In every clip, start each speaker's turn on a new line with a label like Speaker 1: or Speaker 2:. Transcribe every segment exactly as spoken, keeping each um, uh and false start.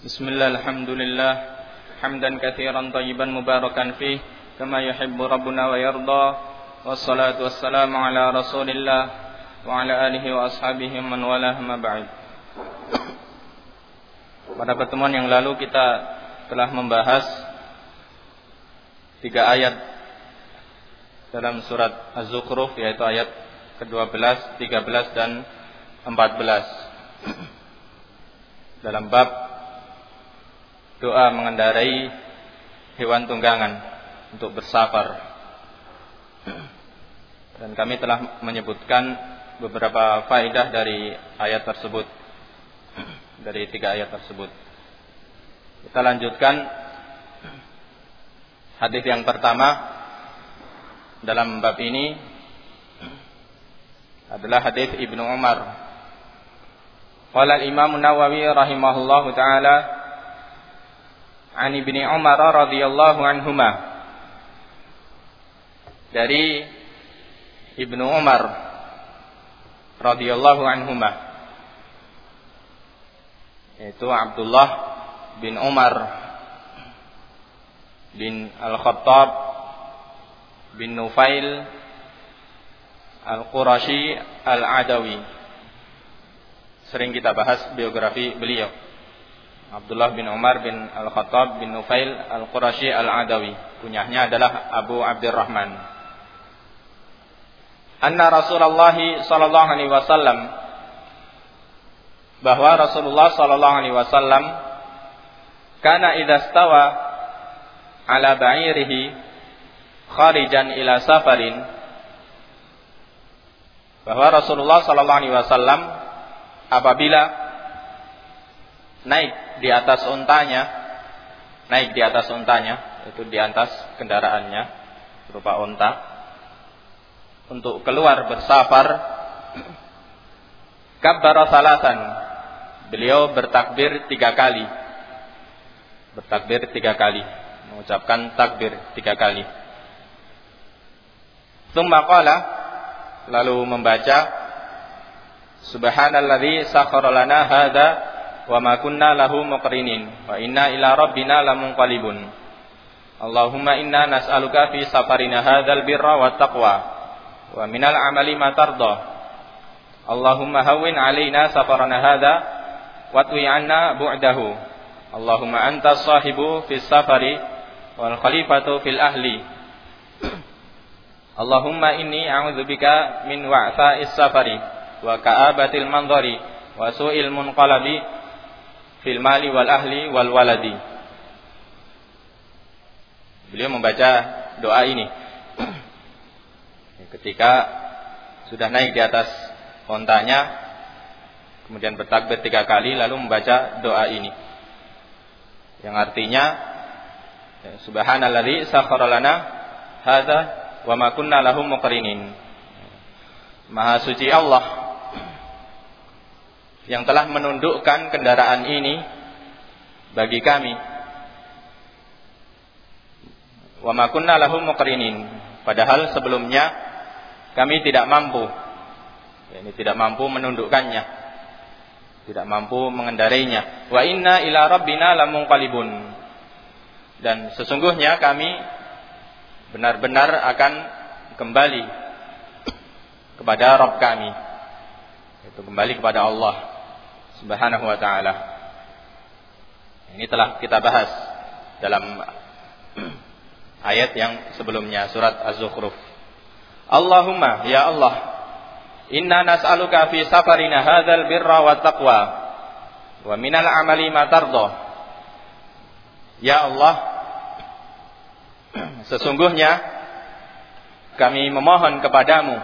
Speaker 1: Bismillah, alhamdulillah, hamdan katsiran thayyiban mubarakan fih, kama yuhibbu rabbuna wa yarda. Wassalatu wassalamu ala Rasulillah wa ala alihi wa ashabihi man walah, ma ba'd. Pada pertemuan yang lalu kita telah membahas tiga ayat dalam surat Az-Zukhruf, yaitu ayat kedua belas, tiga belas dan empat belas. Dalam bab doa mengendarai hewan tunggangan untuk bersafar. Dan kami telah menyebutkan beberapa faedah dari ayat tersebut, dari tiga ayat tersebut. Kita lanjutkan hadis yang pertama dalam bab ini adalah hadis Ibnu Umar. Qala al-Imam Nawawi rahimahullahu taala an Ibni Umar radhiyallahu anhuma, dari Ibnu Umar radhiyallahu anhuma, yaitu Abdullah bin Umar bin Al-Khattab bin Nufail Al-Qurashi Al-Adawi. Sering kita bahas biografi beliau, Abdullah bin Umar bin Al-Khattab bin Nufail Al-Qurashi Al-Adawi. Kunyahnya adalah Abu Abdurrahman. Anna Rasulullah sallallahu alaihi wasallam, bahwa Rasulullah sallallahu alaihi wasallam kana idza stawa ala ba'irihi kharijan ila safarin, bahwa Rasulullah sallallahu alaihi wasallam apabila naik di atas untanya, naik di atas untanya, itu di atas kendaraannya berupa unta, untuk keluar bersafar, kabbara salatan, beliau bertakbir tiga kali, bertakbir tiga kali, mengucapkan takbir tiga kali. Tsumma qala, lalu membaca, subhanalladzi sakhkhara lana hadza wa ma kunna lahu muqrinin wa inna ila rabbina lamunqalibun. Allahumma inna nas'aluka fi safarina hadzal birra wat taqwa wa minal amali ma tarda. Allahumma hawwin 'alaina safarana hadza wa twi 'anna bu'dahu. Allahumma antas sahibu fis safari wal khalifatu fil ahli. Allahumma inni a'udzubika min wa'tha'is safari wa ka'abatil manzari wa su'il munqalabi fil mali wal ahli wal waladi. Beliau membaca doa ini ketika sudah naik di atas ontanya, kemudian bertakbir tiga kali, lalu membaca doa ini yang artinya, subhanalladzi sakhkhara lana hadza wa ma kunna lahu muqrinin. Maha suci Allah yang telah menundukkan kendaraan ini bagi kami. Wa ma kunna lahu muqrinin, padahal sebelumnya kami tidak mampu, ini tidak mampu menundukkannya, tidak mampu mengendarainya. Wa inna ila rabbina lamunqalibun, dan sesungguhnya kami benar-benar akan kembali kepada Rabb kami, itu kembali kepada Allah Subhanahu wa ta'ala. Ini telah kita bahas dalam ayat yang sebelumnya, surat Az-Zukhruf. Allahumma, ya Allah, inna nas'aluka fi safarina hadzal birra wat taqwa wa minal amali ma tarda. Ya Allah, sesungguhnya kami memohon kepadamu,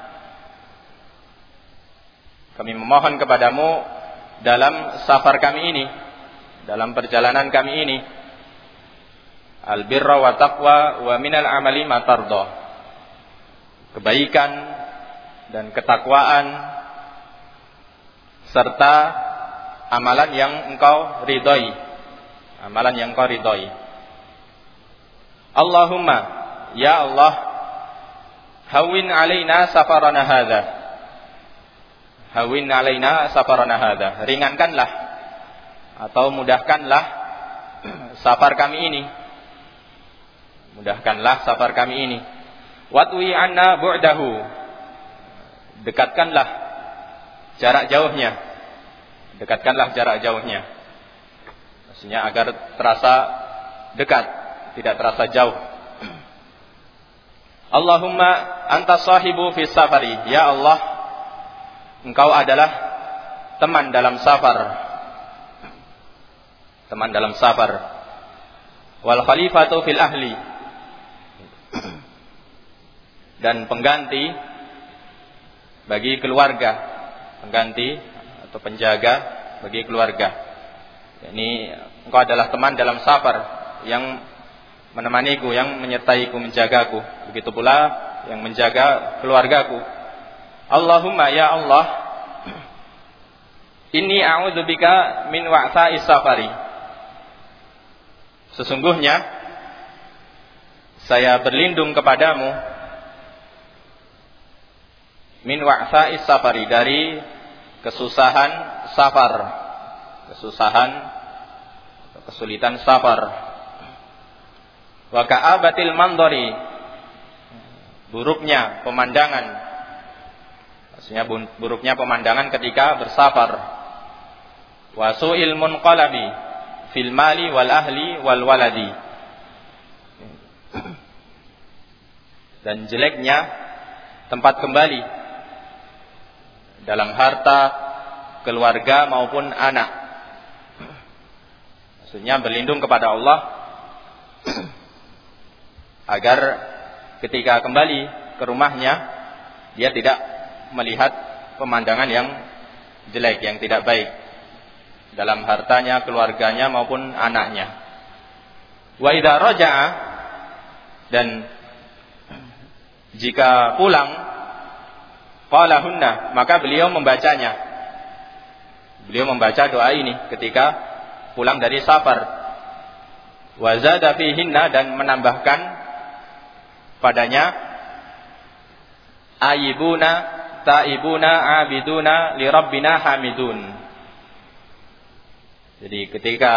Speaker 1: kami memohon kepadamu dalam safar kami ini, dalam perjalanan kami ini, al-birra wa taqwa wa minal amali ma tarda, kebaikan dan ketakwaan serta amalan yang engkau ridhai, amalan yang engkau ridhai. Allahumma, ya Allah, hawwin alaina safarana hadza, hawin alaina safarana hadza, ringankanlah atau mudahkanlah safar kami ini. Mudahkanlah safar kami ini. Watwi anna bu'dahu. Dekatkanlah jarak jauhnya. Dekatkanlah jarak jauhnya. Maksudnya agar terasa dekat, tidak terasa jauh. Allahumma anta sahibu fi safari. Ya Allah, Engkau adalah teman dalam safar. Teman dalam safar. Wal khalifatu fil ahli. Dan pengganti bagi keluarga. Pengganti atau penjaga bagi keluarga. Ini Engkau adalah teman dalam safar yang menemaniku, yang menyertaiku, menjagaku. Begitu pula yang menjaga keluargaku. Allahumma ya Allah, inni a'udzubika min wa'sa'is safari. Sesungguhnya saya berlindung kepadamu min wa'sa'is safari, dari kesusahan safar, kesusahan atau kesulitan safar. Wa ka'abatil mandhari, buruknya pemandangan. Maksudnya buruknya pemandangan ketika bersafar. Wa su'il munqalabi fil mali wal ahli wal waladi. Dan jeleknya tempat kembali dalam harta, keluarga maupun anak. Maksudnya berlindung kepada Allah agar ketika kembali ke rumahnya dia tidak melihat pemandangan yang jelek, yang tidak baik dalam hartanya, keluarganya maupun anaknya. Wa idza raja'a, dan jika pulang, qalahunna, maka beliau membacanya. Beliau membaca doa ini ketika pulang dari safar. Wa zada fihinna, dan menambahkan padanya ayibuna taibuna abiduna li rabbina hamidun. Jadi ketika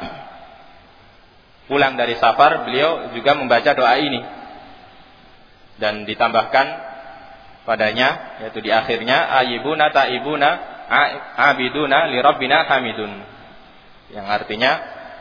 Speaker 1: pulang dari safar, beliau juga membaca doa ini dan ditambahkan padanya, yaitu di akhirnya ayibuna taibuna abiduna li rabbina hamidun, yang artinya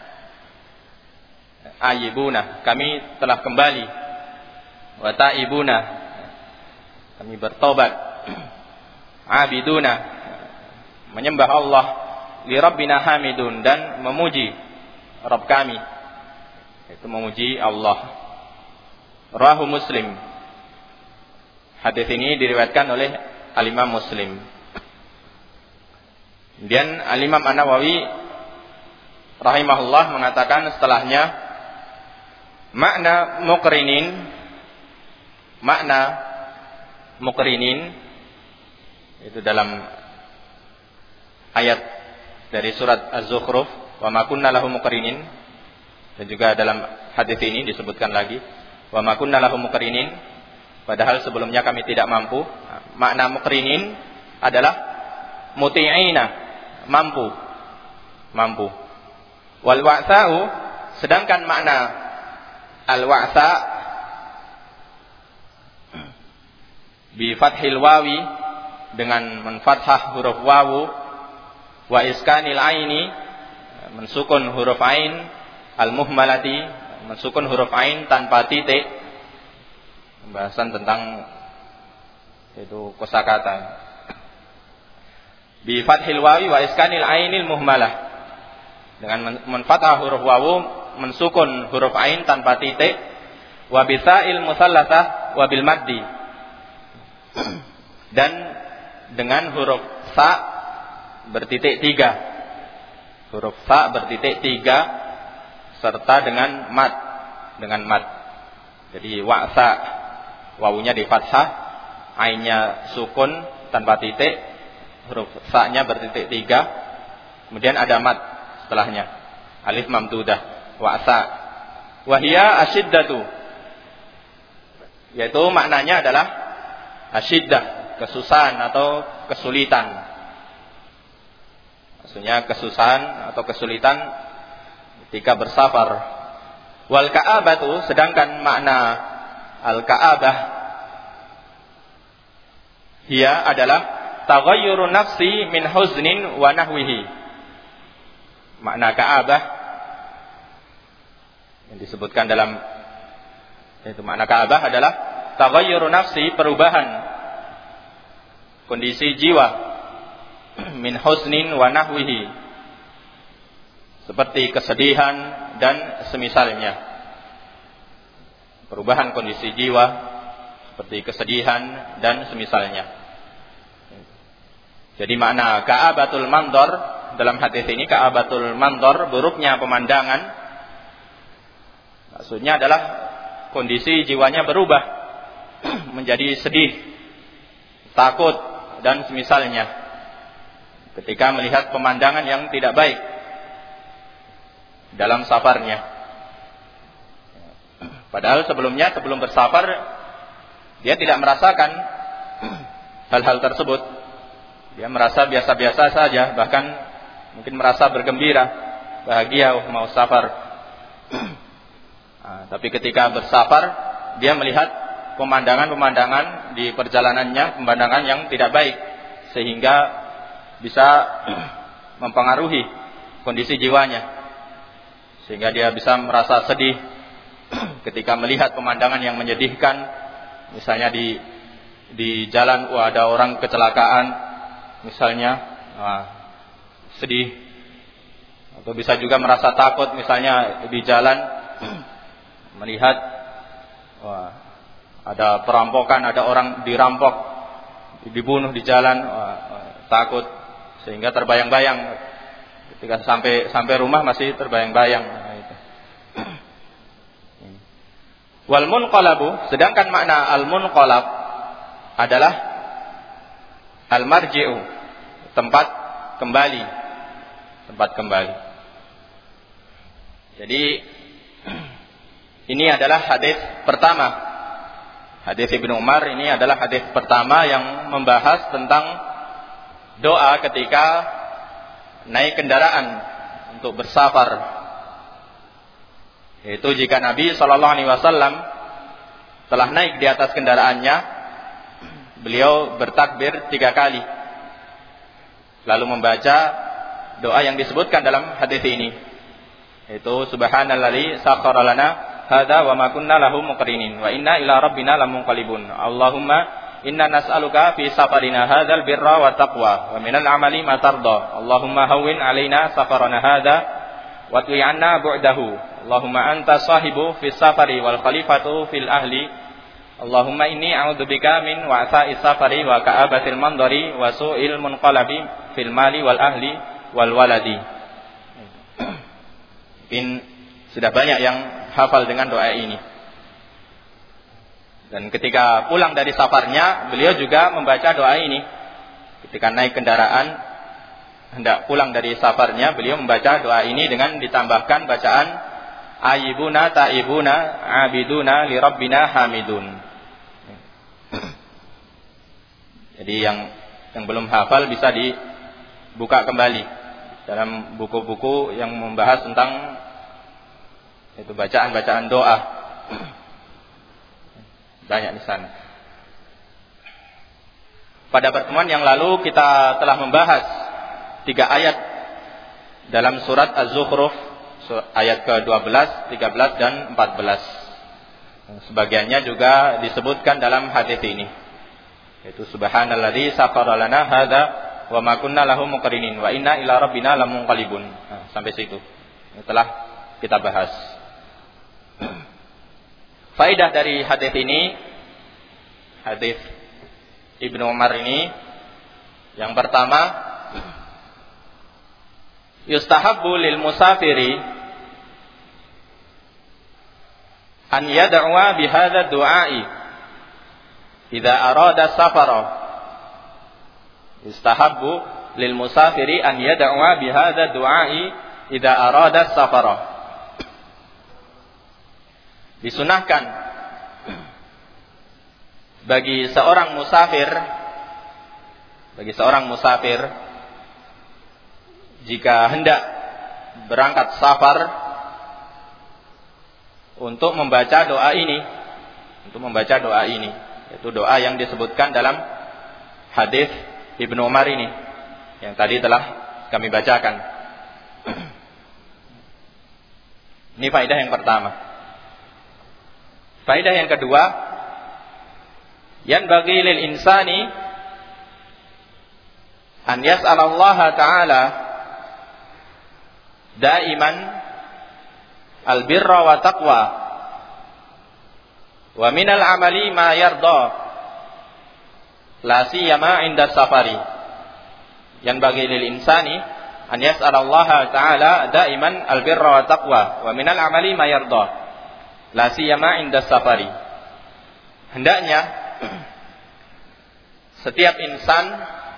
Speaker 1: ayibuna, kami telah kembali, wa ta'ibuna, kami bertobat, abiduna, menyembah Allah, li rabbina hamidun, dan memuji Rabb kami, itu memuji Allah. Rawahu Muslim. Hadis ini diriwayatkan oleh Al-Imam Muslim. Kemudian Al-Imam An-Nawawi rahimahullah mengatakan setelahnya, makna muqrinin, makna muqrinin itu dalam ayat dari surat Az-Zukhruf, wa ma kunna lahu muqrinin, dan juga dalam hadis ini disebutkan lagi wa ma kunna lahu muqrinin, padahal sebelumnya kami tidak mampu. Makna muqrinin adalah muti'ina, mampu, mampu. Wal wa'sa'u, sedangkan makna al-wa'sa' bi fathil wawi, dengan menfathah huruf wawu, wa iskanil aini, mensukun huruf ain, al muhmalati, mensukun huruf ain tanpa titik. Pembahasan tentang itu kosakata. Bi fathil wawi wa iskanil ainil muhmalah, dengan menfathah huruf wawu, mensukun huruf ain tanpa titik, wa bisa'il musallasah wa bil maddi, dan dengan huruf sa bertitik tiga, huruf sa bertitik tiga serta dengan mad, dengan mad. Jadi wa'sa, wawunya di fathah, ainnya sukun tanpa titik, huruf sa-nya bertitik tiga, kemudian ada mad setelahnya, alif mamdudah, wa'sa. Wahia asyiddatu, yaitu maknanya adalah asyiddah, kesusahan atau kesulitan. maksudnya kesusahan atau kesulitan ketika bersafar. Wal ka'abatu, sedangkan makna al-ka'abah hiya adalah taghayyurun nafsi min huznin wa nahwihi. Makna ka'abah yang disebutkan dalam itu makna ka'abah adalah taghayyurun nafsi, perubahan kondisi jiwa, min husnin wa nahwihi, seperti kesedihan dan semisalnya. Perubahan kondisi jiwa seperti kesedihan dan semisalnya. Jadi makna ka'abatul mandor dalam hadis ini, ka'abatul mandor, buruknya pemandangan, maksudnya adalah kondisi jiwanya berubah menjadi sedih, takut dan semisalnya ketika melihat pemandangan yang tidak baik dalam safarnya. Padahal sebelumnya, sebelum bersafar, dia tidak merasakan hal-hal tersebut. Dia merasa biasa-biasa saja, bahkan mungkin merasa bergembira, bahagia, oh, mau safar. Nah, tapi ketika bersafar, dia melihat pemandangan-pemandangan di perjalanannya, pemandangan yang tidak baik, sehingga bisa mempengaruhi kondisi jiwanya, sehingga dia bisa merasa sedih ketika melihat pemandangan yang menyedihkan. Misalnya di di jalan, wah, ada orang kecelakaan misalnya, wah, sedih. Atau bisa juga merasa takut misalnya di jalan melihat, wah, ada perampokan, ada orang dirampok, dibunuh di jalan, wah, takut, sehingga terbayang-bayang ketika sampai sampai rumah masih terbayang-bayang. Nah, itu. Wal munqalabu, sedangkan makna al munqalab adalah al marji'u, tempat kembali, tempat kembali. Jadi ini adalah hadis pertama. Hadis Ibnu Umar ini adalah hadis pertama yang membahas tentang doa ketika naik kendaraan untuk bersafar. Yaitu jika Nabi shallallahu alaihi wasallam telah naik di atas kendaraannya, beliau bertakbir tiga kali, lalu membaca doa yang disebutkan dalam hadis ini, yaitu subhanalladzi sakhkhara lana hadza wa ma kunna lahu muqrinin wa inna ila rabbina lamunqalibun. Allahumma inna nas'aluka fi safarina hadzal birra wa taqwa wa minal amali ma tarda. Allahumma hawwin alaina safarana hadza wa twi 'anna bu'dahu. Allahumma anta sahibu fi safari wal khalifatu fil ahli. Allahumma inni a'udzubika min wa'sa'is safari wa ka'abatil mandari wa su'il munqalabi fil mali wal ahli wal waladi. Mungkin sudah banyak yang hafal dengan doa ini. Dan ketika pulang dari safarnya, beliau juga membaca doa ini. Ketika naik kendaraan, hendak pulang dari safarnya, beliau membaca doa ini dengan ditambahkan bacaan Ayyibuna ta'ibuna abiduna li rabbina hamidun. Jadi yang yang belum hafal bisa dibuka kembali dalam buku-buku yang membahas tentang itu bacaan-bacaan doa. Banyak di sana. Pada pertemuan yang lalu kita telah membahas tiga ayat dalam surat Az-Zukhruf, ayat ke dua belas, tiga belas dan empat belas. Sebagiannya juga disebutkan dalam hadis ini. Yaitu subhanalladzi sakhkhara lana hadza wa ma kunna lahu muqrinin wa inna ila rabbina lamunqalibun. Nah, sampai situ. Telah kita bahas. Faedah dari hadis ini, hadis Ibnu Umar ini, yang pertama, yustahabbu lil musafiri an yad'uwa bi hadza du'a'i idza arada safara. Yustahabbu lil musafiri an yad'uwa bi hadza du'a'i idza arada safara. Disunahkan bagi seorang musafir, bagi seorang musafir jika hendak berangkat safar untuk membaca doa ini, untuk membaca doa ini, yaitu doa yang disebutkan dalam hadis Ibnu Umar ini yang tadi telah kami bacakan. Ini faedah yang pertama. Faedah yang kedua, yanbaghi lil insani an yas'alallaha ta'ala daiman albirra wa taqwa wa minal amali ma yarda la siyama inda safari. Yanbaghi lil insani an yas'alallaha ta'ala daiman albirra wa taqwa wa minal amali ma yarda la siyama inda safari. Hendaknya setiap insan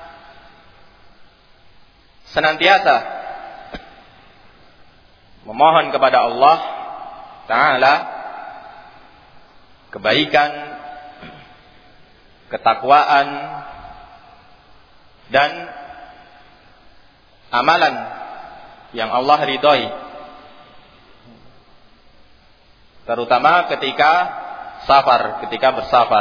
Speaker 1: senantiasa memohon kepada Allah Ta'ala kebaikan, ketakwaan, dan amalan yang Allah ridhoi, terutama ketika safar, ketika bersafar.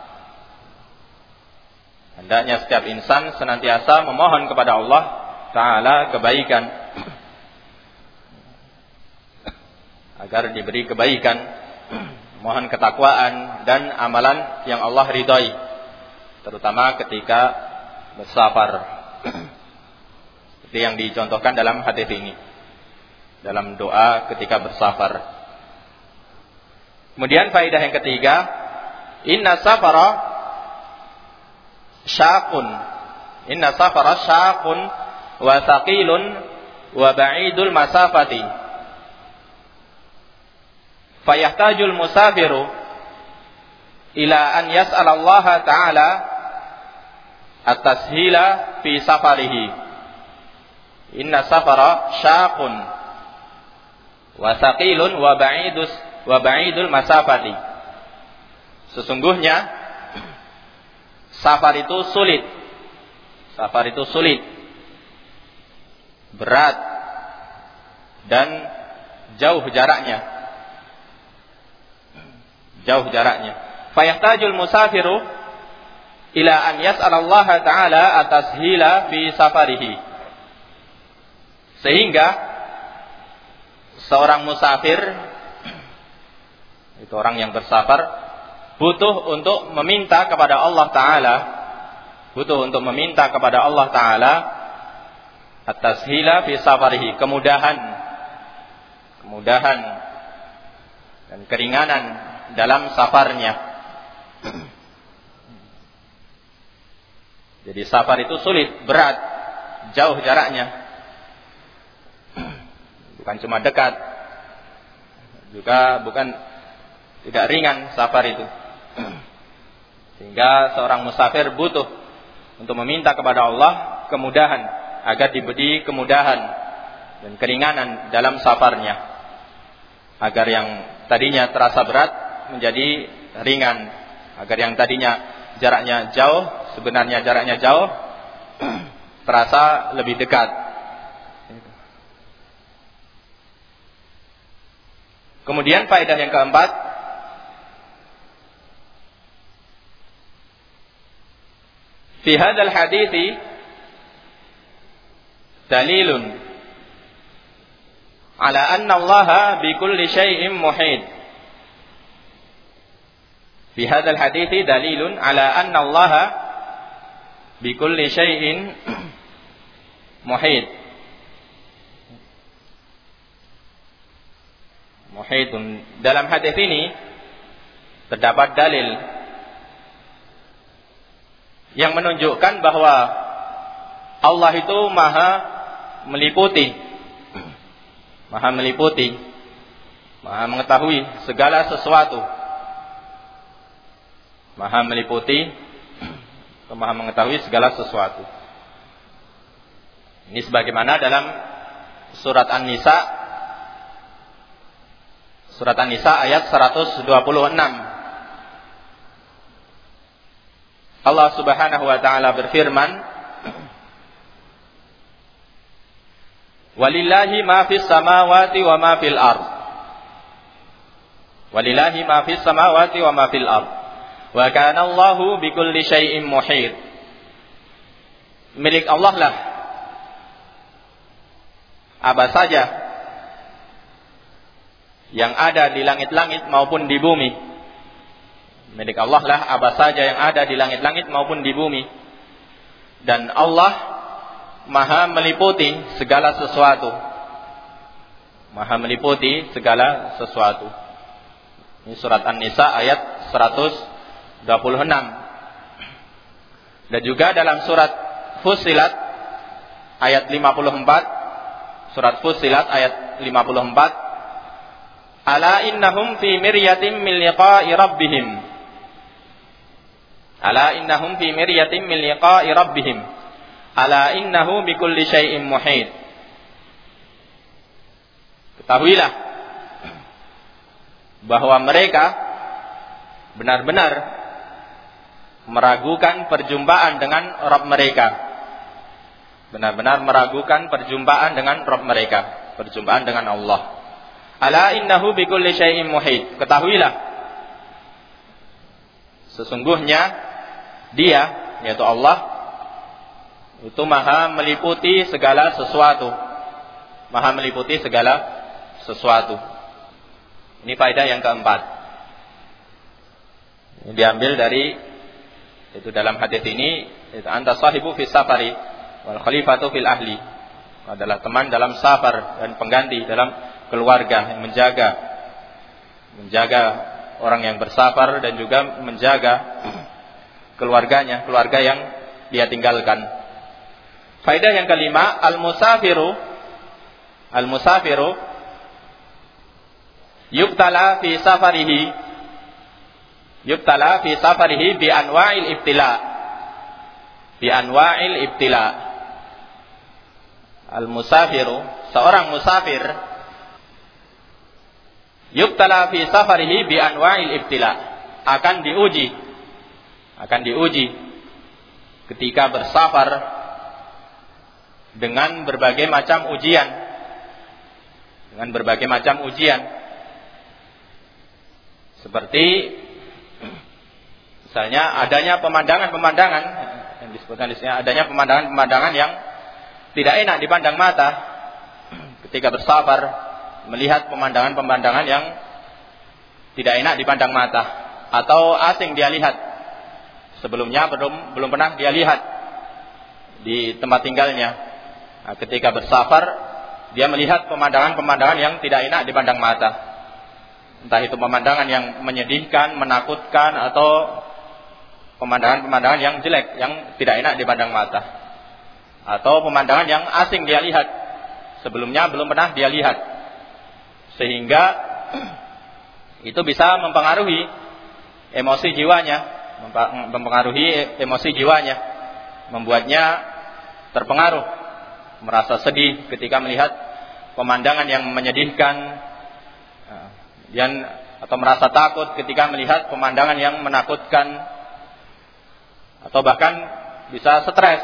Speaker 1: Hendaknya setiap insan senantiasa memohon kepada Allah Ta'ala kebaikan, agar diberi kebaikan, mohon ketakwaan dan amalan yang Allah ridhai, terutama ketika bersafar. Seperti yang dicontohkan dalam hadis ini, dalam doa ketika bersafar. Kemudian faedah yang ketiga, inna safara syaqun, inna safara syaqun wa thaqilun wa ba'idul masafati, fayahtajul musafiru ila an yas'alallaha ta'ala at-tashila fi safarihi. Inna safara syaqun wa thaqilun wa ba'idus wa ba'idul masafati. Sesungguhnya safar itu sulit. Safar itu sulit, berat, dan jauh jaraknya. Jauh jaraknya. Fayahtajul musafiru ila an yas'alallaha ta'ala at-tashila fi safarihi. Sehingga seorang musafir, itu orang yang bersafar, butuh untuk meminta kepada Allah Ta'ala, butuh untuk meminta kepada Allah Ta'ala at-tashila fi safarihi, kemudahan, kemudahan dan keringanan dalam safarnya. Jadi safar itu sulit, berat, jauh jaraknya. Bukan cuma dekat, juga bukan tidak ringan safar itu. Sehingga seorang musafir butuh untuk meminta kepada Allah kemudahan, agar diberi kemudahan dan keringanan dalam safarnya, agar yang tadinya terasa berat menjadi ringan, agar yang tadinya jaraknya jauh, sebenarnya jaraknya jauh, terasa lebih dekat. Kemudian faedah yang keempat, fi hadzal hadithi dalilun ala anna Allah bi kulli syai'in muhit. Fi hadzal hadithi dalilun ala anna Allah bi kulli syai'in muhit. Muhitun. Dalam hadis ini terdapat dalil yang menunjukkan bahwa Allah itu maha meliputi, maha meliputi, maha mengetahui segala sesuatu, maha meliputi, maha mengetahui segala sesuatu. Ini sebagaimana dalam surat An-Nisa, surat An-Nisa ayat seratus dua puluh enam. Allah Subhanahu wa taala berfirman, Walillahi ma fis samawati wa ma fil ard. Walillahi ma fis samawati wa ma fil ard. Wa kana Allahu bikulli syai'in muhit. Milik Allah lah apa saja yang ada di langit-langit maupun di bumi. Milik Allah lah apa saja yang ada di langit-langit maupun di bumi. Dan Allah Maha meliputi segala sesuatu. Maha meliputi segala sesuatu. Ini surat An-Nisa ayat seratus dua puluh enam. Dan juga dalam surat Fussilat ayat lima puluh empat. Surat Fussilat ayat lima puluh empat. Ala innahum fi miryatin min liqa'i rabbihim. Ala innahum fi miryatin min liqa'i rabbihim. Ala innahu bikulli syai'in muhit. Ketahuilah bahwa mereka benar-benar meragukan perjumpaan dengan Rabb mereka. Benar-benar meragukan perjumpaan dengan Rabb mereka, perjumpaan dengan Allah. Ala innahu bikulli syai'in muhit. Ketahuilah sesungguhnya Dia, yaitu Allah, itu maha meliputi segala sesuatu. Maha meliputi segala sesuatu. Ini faedah yang keempat. Ini diambil dari itu dalam hadis ini, itu anta sahibu fis safari wal khalifatu fil ahli. Adalah teman dalam safar dan pengganti dalam keluarga yang menjaga menjaga orang yang bersafar dan juga menjaga keluarganya, keluarga yang dia tinggalkan. Faedah yang kelima, al-musafiru al-musafiru yubtala fi safarihi yubtala fi safarihi bi anwa'il ibtila bi anwa'il ibtila. Al-musafiru, seorang musafir, yubtala fi safarihi bi anwa'il ibtila, akan diuji akan diuji ketika bersafar dengan berbagai macam ujian, dengan berbagai macam ujian, seperti misalnya adanya pemandangan-pemandangan yang disebutkan di sini, adanya pemandangan-pemandangan yang tidak enak dipandang mata ketika bersafar, melihat pemandangan-pemandangan yang tidak enak dipandang mata atau asing dia lihat, sebelumnya belum belum pernah dia lihat di tempat tinggalnya. Nah, ketika bersafar dia melihat pemandangan-pemandangan yang tidak enak dipandang mata. Entah itu pemandangan yang menyedihkan, menakutkan, atau pemandangan-pemandangan yang jelek, yang tidak enak dipandang mata. Atau pemandangan yang asing dia lihat, sebelumnya belum pernah dia lihat. Sehingga itu bisa mempengaruhi emosi jiwanya, mempengaruhi emosi jiwanya, membuatnya terpengaruh, merasa sedih ketika melihat pemandangan yang menyedihkan, dan atau merasa takut ketika melihat pemandangan yang menakutkan, atau bahkan bisa stres,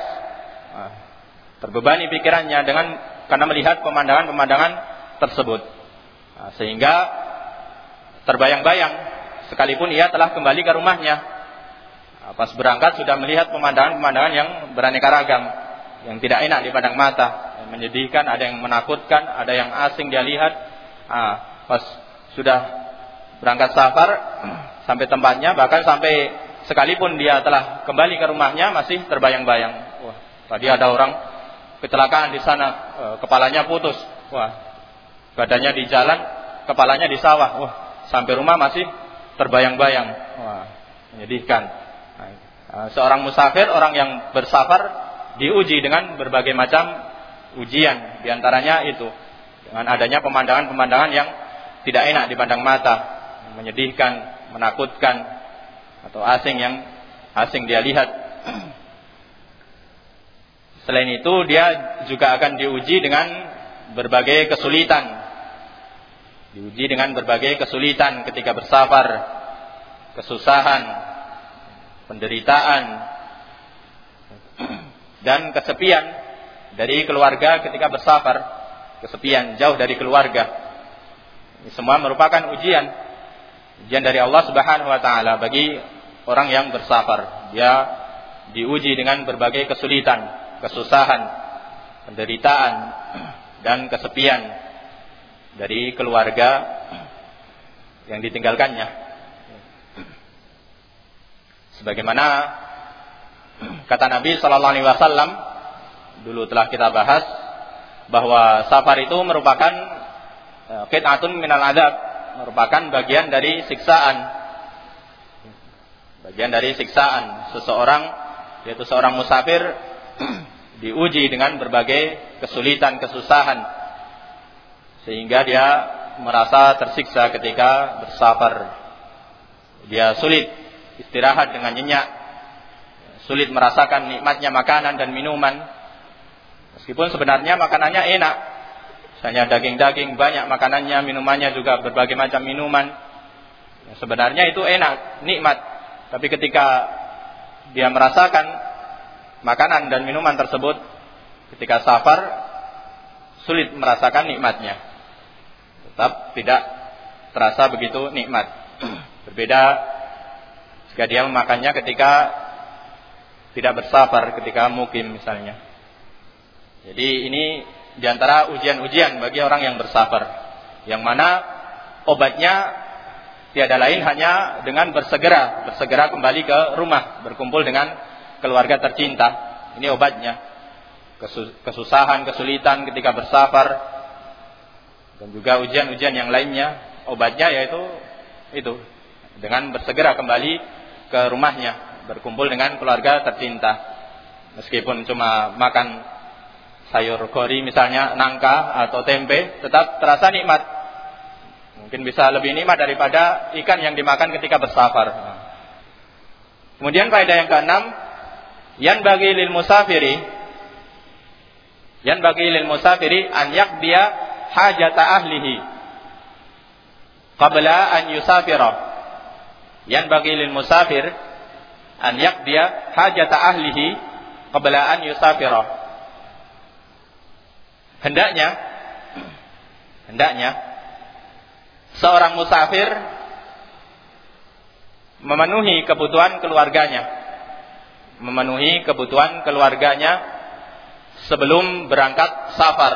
Speaker 1: terbebani pikirannya dengan karena melihat pemandangan-pemandangan tersebut, sehingga terbayang-bayang sekalipun ia telah kembali ke rumahnya, pas berangkat sudah melihat pemandangan-pemandangan yang beraneka ragam, yang tidak enak dipandang mata, yang menyedihkan, ada yang menakutkan, ada yang asing dia lihat. Ah, pas sudah berangkat safar sampai tempatnya, bahkan sampai sekalipun dia telah kembali ke rumahnya masih terbayang-bayang. Wah, tadi ada orang kecelakaan di sana, kepalanya putus. Wah, badannya di jalan, kepalanya di sawah. Wah, sampai rumah masih terbayang-bayang. Wah, menyedihkan. Nah, seorang musafir, orang yang bersafar, diuji dengan berbagai macam ujian, diantaranya itu dengan adanya pemandangan-pemandangan yang tidak enak dipandang mata, menyedihkan, menakutkan, atau asing yang asing dia lihat. Selain itu dia juga akan diuji dengan berbagai kesulitan, diuji dengan berbagai kesulitan ketika bersafar, kesusahan, penderitaan, dan kesepian dari keluarga ketika bersafar. kesepian, jauh dari keluarga. Ini semua merupakan ujian, ujian dari Allah Subhanahu wa taala bagi orang yang bersabar. Dia diuji dengan berbagai kesulitan, kesusahan, penderitaan dan kesepian dari keluarga yang ditinggalkannya. Sebagaimana kata Nabi sallallahu alaihi wasallam, dulu telah kita bahas bahwa safar itu merupakan qit'atun minal adab, merupakan bagian dari siksaan. Bagian dari siksaan seseorang, yaitu seorang musafir diuji dengan berbagai kesulitan, kesusahan, sehingga dia merasa tersiksa ketika bersafar. Dia sulit istirahat dengan nyenyak, sulit merasakan nikmatnya makanan dan minuman, meskipun sebenarnya makanannya enak, misalnya daging-daging banyak makanannya, minumannya juga berbagai macam minuman. Sebenarnya itu enak, nikmat. Tapi ketika dia merasakan makanan dan minuman tersebut, ketika safar, sulit merasakan nikmatnya. Tetap tidak terasa begitu nikmat. Berbeda jika dia memakannya ketika tidak bersafar, ketika mukim misalnya. Jadi ini diantara ujian-ujian bagi orang yang bersafar, yang mana obatnya tiada lain hanya dengan bersegera, bersegera kembali ke rumah, berkumpul dengan keluarga tercinta. Ini obatnya. Kesusahan, kesulitan ketika bersafar, dan juga ujian-ujian yang lainnya, obatnya yaitu itu, dengan bersegera kembali ke rumahnya, berkumpul dengan keluarga tercinta. Meskipun cuma makan sayur gori misalnya, nangka atau tempe, tetap terasa nikmat. Mungkin bisa lebih nikmat daripada ikan yang dimakan ketika bersafar. Kemudian faedah yang keenam, yan bagi lil musafiri, yan bagi lil musafiri an yaqdiya hajata ahlihi qabla an yusafira. Yan bagi lil musafir an yaqdiya hajata ahlihi qabla an yusafira. Hendaknya hendaknya seorang musafir memenuhi kebutuhan keluarganya, memenuhi kebutuhan keluarganya sebelum berangkat safar.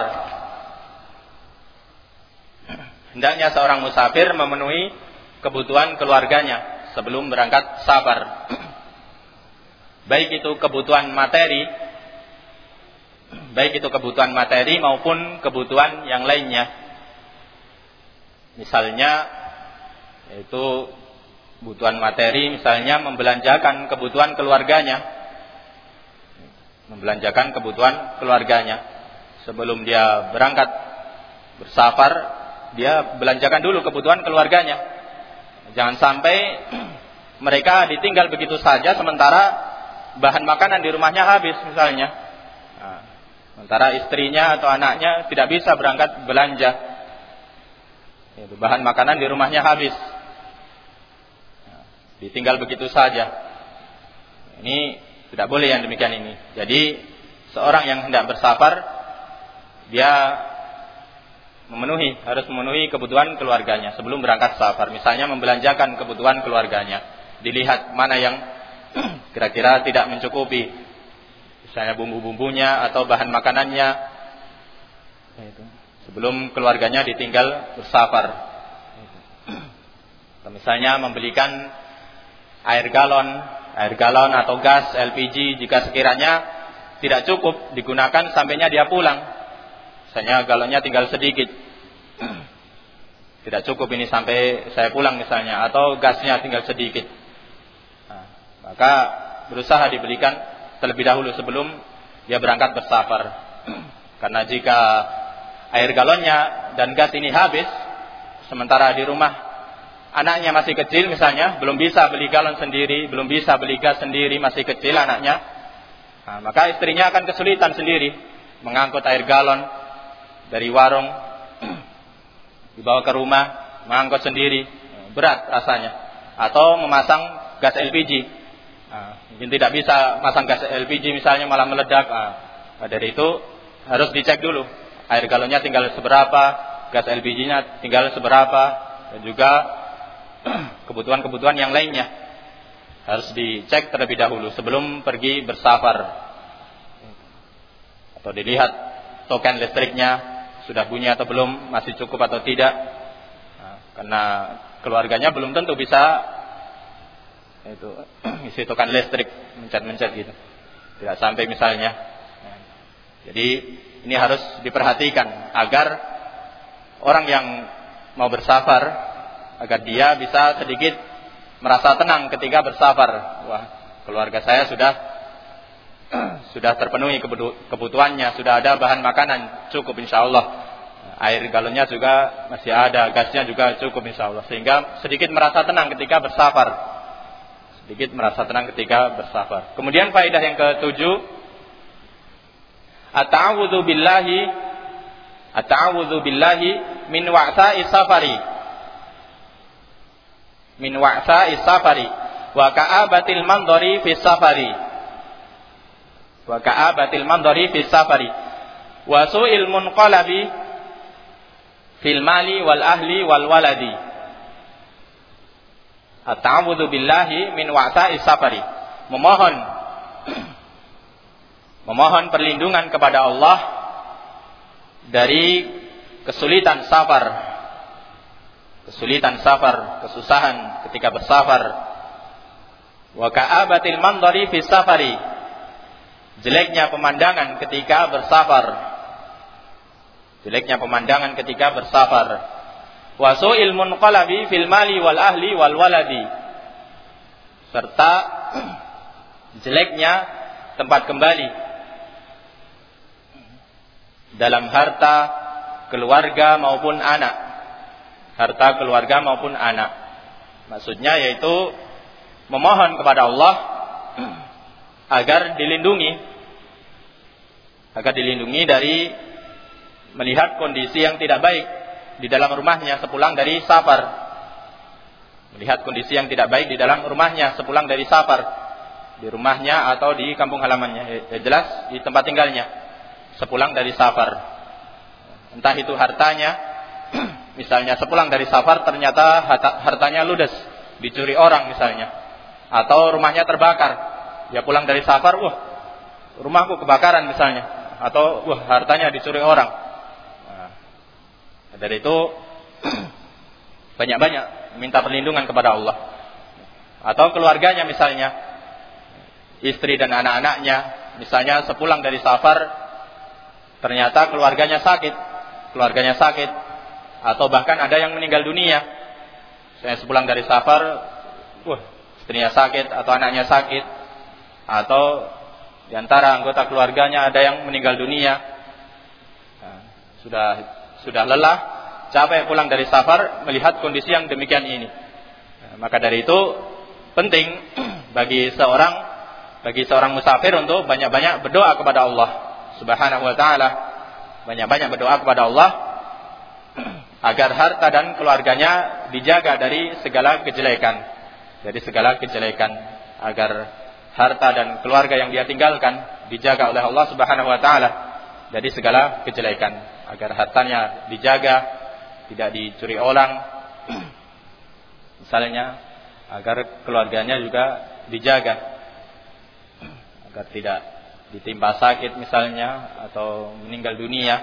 Speaker 1: Hendaknya seorang musafir memenuhi kebutuhan keluarganya sebelum berangkat safar. Baik itu kebutuhan materi, baik itu kebutuhan materi maupun kebutuhan yang lainnya. Misalnya, yaitu kebutuhan materi, misalnya membelanjakan kebutuhan keluarganya, membelanjakan kebutuhan keluarganya sebelum dia berangkat bersafar, dia belanjakan dulu kebutuhan keluarganya. Jangan sampai mereka ditinggal begitu saja sementara bahan makanan di rumahnya habis misalnya. Nah, sementara istrinya atau anaknya tidak bisa berangkat belanja, bahan makanan di rumahnya habis, nah, ditinggal begitu saja. Ini tidak boleh yang demikian ini. Jadi seorang yang hendak bersafar, dia memenuhi, harus memenuhi kebutuhan keluarganya sebelum berangkat safar. Misalnya membelanjakan kebutuhan keluarganya, dilihat mana yang kira-kira tidak mencukupi, misalnya bumbu-bumbunya atau bahan makanannya, itu sebelum keluarganya ditinggal bersafar. Misalnya membelikan air galon, air galon atau gas L P G jika sekiranya tidak cukup digunakan sampainya dia pulang. Misalnya galonnya tinggal sedikit, tidak cukup ini sampai saya pulang misalnya, atau gasnya tinggal sedikit. Nah, maka berusaha dibelikan terlebih dahulu sebelum dia berangkat bersafar. Karena jika air galonnya dan gas ini habis, sementara di rumah anaknya masih kecil misalnya, belum bisa beli galon sendiri, belum bisa beli gas sendiri, masih kecil anaknya, nah, maka istrinya akan kesulitan sendiri mengangkut air galon dari warung dibawa ke rumah, mengangkut sendiri, berat rasanya. Atau memasang gas L P G, nah, mungkin tidak bisa masang gas L P G misalnya, malah meledak. Nah, dari itu harus dicek dulu air galonnya tinggal seberapa, gas L P G-nya tinggal seberapa, dan juga kebutuhan-kebutuhan yang lainnya harus dicek terlebih dahulu sebelum pergi bersafar. Atau dilihat token listriknya sudah bunyi atau belum, masih cukup atau tidak. Nah, karena keluarganya belum tentu bisa itu isi token listrik, mencet-mencet gitu. Tidak sampai misalnya. Nah, jadi ini harus diperhatikan agar orang yang mau bersafar, agar dia bisa sedikit merasa tenang ketika bersafar. Wah, keluarga saya sudah sudah terpenuhi kebutuhannya, sudah ada bahan makanan cukup insyaallah, air galonnya juga masih ada, gasnya juga cukup insyaallah, sehingga sedikit merasa tenang ketika bersafar, sedikit merasa tenang ketika bersafar. Kemudian faedah yang ketujuh, at-ta'awudzu billahi at-ta'awudzu billahi min wa'sa'i safari min wa'sa'i safari wa ka'abatil mandari fi safari wa ka'abatil mandari fi safari wa su'il munqalabi fil mali wal ahli wal waladi. At-ta'awudzu billahi min wa'sa'i safari, memohon memohon perlindungan kepada Allah dari kesulitan safar, kesulitan safar, kesusahan ketika bersafar. Wa ka'abatil mandari fi safari, jeleknya pemandangan ketika bersafar, jeleknya pemandangan ketika bersafar. Wa su'il munqalabi fil mali wal ahli wal waladi, serta jeleknya tempat kembali dalam harta, keluarga maupun anak, harta keluarga maupun anak. Maksudnya yaitu memohon kepada Allah agar dilindungi, agar dilindungi dari melihat kondisi yang tidak baik di dalam rumahnya sepulang dari safar, melihat kondisi yang tidak baik di dalam rumahnya sepulang dari safar, di rumahnya atau di kampung halamannya, ya jelas di tempat tinggalnya sepulang dari safar. Entah itu hartanya, misalnya sepulang dari safar ternyata hartanya ludes, dicuri orang misalnya, atau rumahnya terbakar, ya pulang dari safar, wah rumahku kebakaran misalnya, atau wah hartanya dicuri orang. Nah, dari itu banyak-banyak minta perlindungan kepada Allah. Atau keluarganya misalnya, istri dan anak-anaknya misalnya sepulang dari safar ternyata keluarganya sakit, keluarganya sakit, atau bahkan ada yang meninggal dunia. Saya sepulang dari safar, wah istrinya sakit atau anaknya sakit, atau di antara anggota keluarganya ada yang meninggal dunia. Nah, sudah sudah lelah, capek pulang dari safar melihat kondisi yang demikian ini. Nah, maka dari itu penting bagi seorang bagi seorang musafir untuk banyak-banyak berdoa kepada Allah Subhanahu wa taala, banyak-banyak berdoa kepada Allah agar harta dan keluarganya dijaga dari segala kejelekan, dari segala kejelekan, agar harta dan keluarga yang dia tinggalkan dijaga oleh Allah Subhanahu wa taala dari segala kejelekan, agar hartanya dijaga, tidak dicuri orang misalnya, agar keluarganya juga dijaga, agar tidak ditimpa sakit misalnya atau meninggal dunia.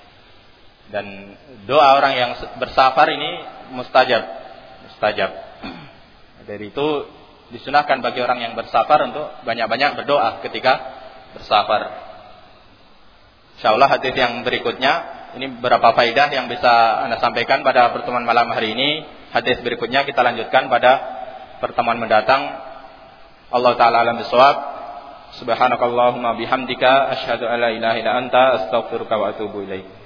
Speaker 1: Dan doa orang yang bersafar ini mustajab, mustajab. Dari itu disunahkan bagi orang yang bersafar untuk banyak-banyak berdoa ketika bersafar. Insyaallah hadis yang berikutnya, ini beberapa faidah yang bisa Anda sampaikan pada pertemuan malam hari ini. Hadis berikutnya kita lanjutkan pada pertemuan mendatang. Allah taala alam bisawab. Subhanakallahumma bihamdika asyhadu an la ilaha illa anta astaghfiruka wa atubu ilaik.